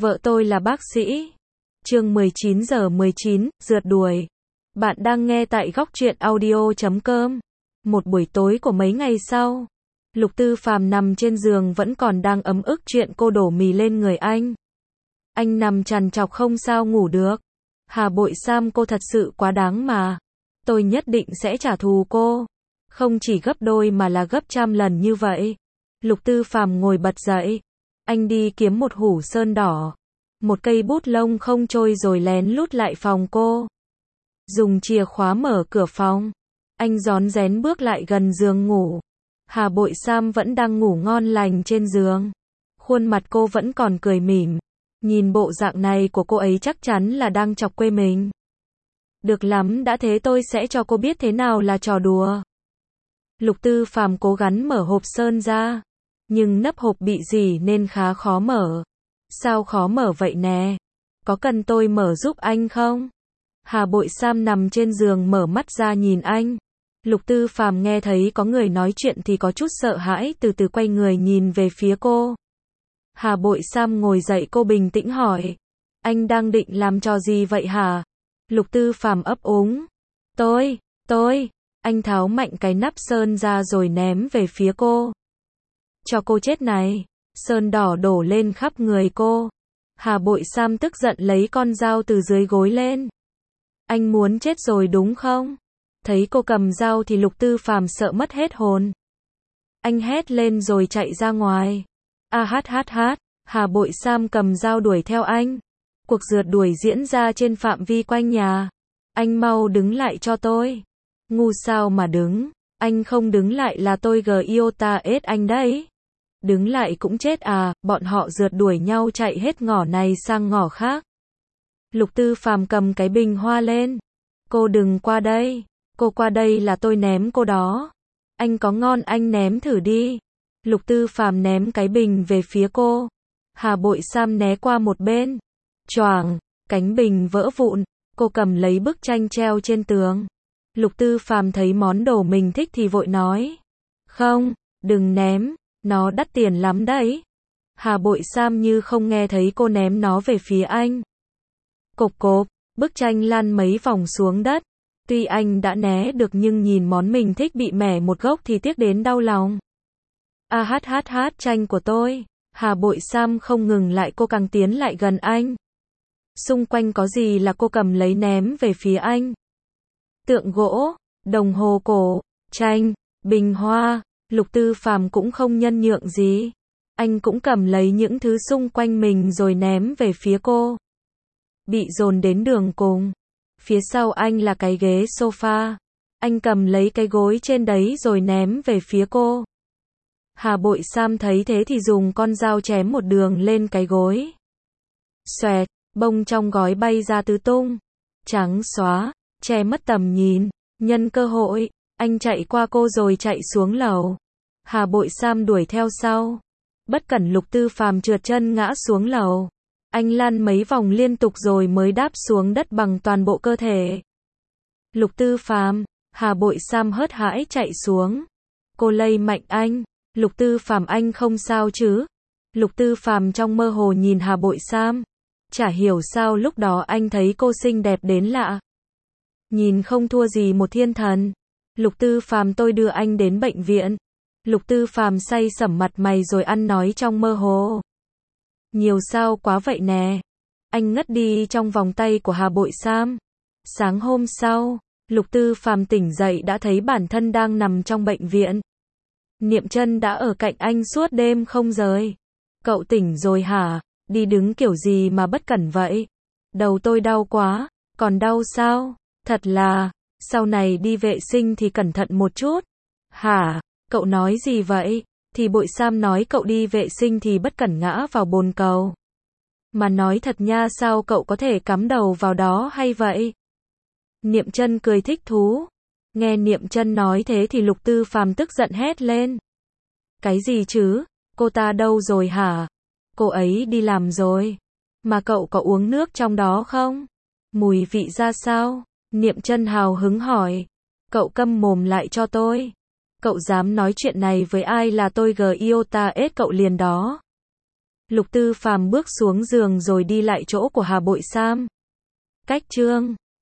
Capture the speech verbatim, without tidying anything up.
Vợ tôi là bác sĩ. Chương mười chín giờ mười chín, rượt đuổi. Bạn đang nghe tại góc truyện audio chấm com. Một buổi tối của mấy ngày sau, Lục Tư Phàm nằm trên giường vẫn còn đang ấm ức chuyện cô đổ mì lên người anh. Anh nằm trằn trọc không sao ngủ được. Hà Bội Sam, cô thật sự quá đáng mà. Tôi nhất định sẽ trả thù cô. Không chỉ gấp đôi mà là gấp trăm lần như vậy. Lục Tư Phàm ngồi bật dậy. Anh đi kiếm một hũ sơn đỏ, một cây bút lông không trôi rồi lén lút lại phòng cô. Dùng chìa khóa mở cửa phòng. Anh rón rén bước lại gần giường ngủ. Hà Bội Sam vẫn đang ngủ ngon lành trên giường. Khuôn mặt cô vẫn còn cười mỉm. Nhìn bộ dạng này của cô ấy chắc chắn là đang chọc quê mình. Được lắm, đã thế tôi sẽ cho cô biết thế nào là trò đùa. Lục Tư Phàm cố gắng mở hộp sơn ra, nhưng nắp hộp bị rỉ nên khá khó mở. Sao khó mở vậy nè? Có cần tôi mở giúp anh không? Hà Bội Sam nằm trên giường mở mắt ra nhìn anh. Lục Tư Phàm nghe thấy có người nói chuyện thì có chút sợ hãi, từ từ quay người nhìn về phía cô. Hà Bội Sam ngồi dậy, cô bình tĩnh hỏi. Anh đang định làm trò gì vậy hả? Lục Tư Phàm ấp úng. Tôi, tôi. Anh tháo mạnh cái nắp sơn ra rồi ném về phía cô. Cho cô chết này. Sơn đỏ đổ lên khắp người cô. Hà Bội Sam tức giận lấy con dao từ dưới gối lên. Anh muốn chết rồi đúng không? Thấy cô cầm dao thì Lục Tư Phàm sợ mất hết hồn. Anh hét lên rồi chạy ra ngoài. A hát hát hát. Hà Bội Sam cầm dao đuổi theo anh. Cuộc rượt đuổi diễn ra trên phạm vi quanh nhà. Anh mau đứng lại cho tôi. Ngu sao mà đứng. Anh không đứng lại là tôi giota ết anh đấy. Đứng lại cũng chết à. Bọn họ rượt đuổi nhau chạy hết ngõ này sang ngõ khác. Lục Tư Phàm cầm cái bình hoa lên. Cô đừng qua đây. Cô qua đây là tôi ném cô đó. Anh có ngon anh ném thử đi. Lục Tư Phàm ném cái bình về phía cô. Hà Bội Sam né qua một bên. Choảng, cánh bình vỡ vụn. Cô cầm lấy bức tranh treo trên tường. Lục Tư Phàm thấy món đồ mình thích thì vội nói. Không, đừng ném, nó đắt tiền lắm đấy. Hà Bội Sam như không nghe thấy cô ném nó về phía anh. Cộp cộp, bức tranh lăn mấy vòng xuống đất. Tuy anh đã né được nhưng nhìn món mình thích bị mẻ một gốc thì tiếc đến đau lòng. A hát hát hát, tranh của tôi. Hà Bội Sam không ngừng lại, cô càng tiến lại gần anh. Xung quanh có gì là cô cầm lấy ném về phía anh. Tượng gỗ, đồng hồ cổ, tranh, bình hoa. Lục Tư Phàm cũng không nhân nhượng gì. Anh cũng cầm lấy những thứ xung quanh mình rồi ném về phía cô. Bị dồn đến đường cùng. Phía sau anh là cái ghế sofa. Anh cầm lấy cái gối trên đấy rồi ném về phía cô. Hà Bội Sam thấy thế thì dùng con dao chém một đường lên cái gối. Xoẹt, bông trong gói bay ra tứ tung. Trắng xóa, che mất tầm nhìn. Nhân cơ hội, anh chạy qua cô rồi chạy xuống lầu. Hà Bội Sam đuổi theo sau. Bất cẩn Lục Tư Phàm trượt chân ngã xuống lầu. Anh lăn mấy vòng liên tục rồi mới đáp xuống đất bằng toàn bộ cơ thể. Lục Tư Phàm, Hà Bội Sam hớt hãi chạy xuống. Cô lay mạnh anh. Lục Tư Phàm, anh không sao chứ? Lục Tư Phàm trong mơ hồ nhìn Hà Bội Sam. Chả hiểu sao lúc đó anh thấy cô xinh đẹp đến lạ. Nhìn không thua gì một thiên thần. Lục Tư Phàm, tôi đưa anh đến bệnh viện. Lục Tư Phàm say sẩm mặt mày rồi ăn nói trong mơ hồ. Nhiều sao quá vậy nè. Anh ngất đi trong vòng tay của Hà Bội Sam. Sáng hôm sau, Lục Tư Phàm tỉnh dậy đã thấy bản thân đang nằm trong bệnh viện. Niệm Chân đã ở cạnh anh suốt đêm không rời. Cậu tỉnh rồi hả? Đi đứng kiểu gì mà bất cẩn vậy? Đầu tôi đau quá. Còn đau sao? Thật là, sau này đi vệ sinh thì cẩn thận một chút. Hả? Cậu nói gì vậy? Thì Bội Sam nói cậu đi vệ sinh thì bất cẩn ngã vào bồn cầu. Mà nói thật nha, sao cậu có thể cắm đầu vào đó hay vậy? Niệm Chân cười thích thú. Nghe Niệm Chân nói thế thì Lục Tư Phàm tức giận hét lên. Cái gì chứ? Cô ta đâu rồi hả? Cô ấy đi làm rồi. Mà cậu có uống nước trong đó không? Mùi vị ra sao? Niệm Chân hào hứng hỏi. Cậu câm mồm lại cho tôi. Cậu dám nói chuyện này với ai là tôi giota ết cậu liền đó. Lục Tư Phàm bước xuống giường rồi đi lại chỗ của Hà Bội Sam. Cách chương